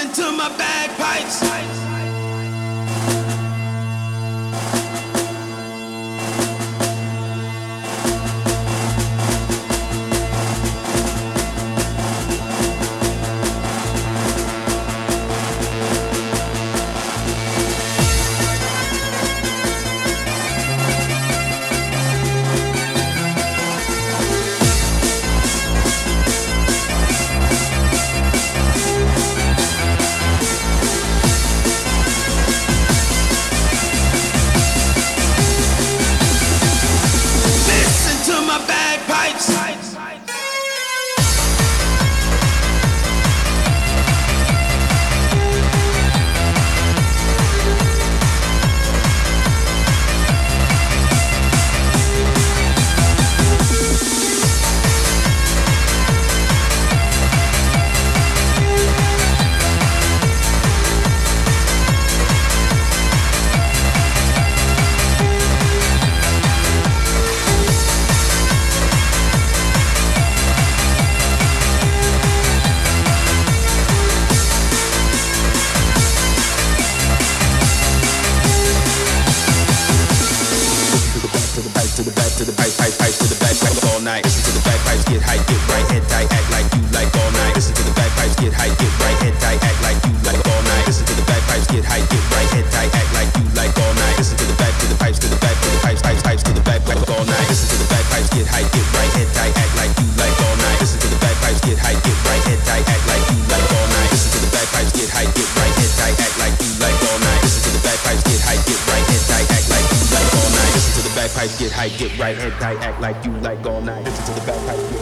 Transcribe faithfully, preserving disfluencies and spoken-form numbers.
Listen to my bagpipes. To the back, to the pipe, pipe, pipe, to the back, pipe all night. Listen to the bagpipes, get hype, get right, head tight, act like you like all night. Listen to the bagpipes, get hype, get right, head tight, act like you like all night. Listen to the bagpipes, get hype, get right, head tight, act like you like all night. Listen to the back, to the pipes, to the back, to the pipes, pipes, pipes, to the back, pipe all night. Listen to the bagpipes, get hype, get right, head tight, act like you like all night. Listen to the bagpipes, get hype, get right, head tight, act like you like all night. Listen to the bagpipes, get hype, get right, head tight, act like you like all night. Listen to the bagpipes, get hype, get right, head tight, act like you like all night. Listen to the bagpipes, get hype, get right, head tight, act like you like all night. Listen to the bagpipes, get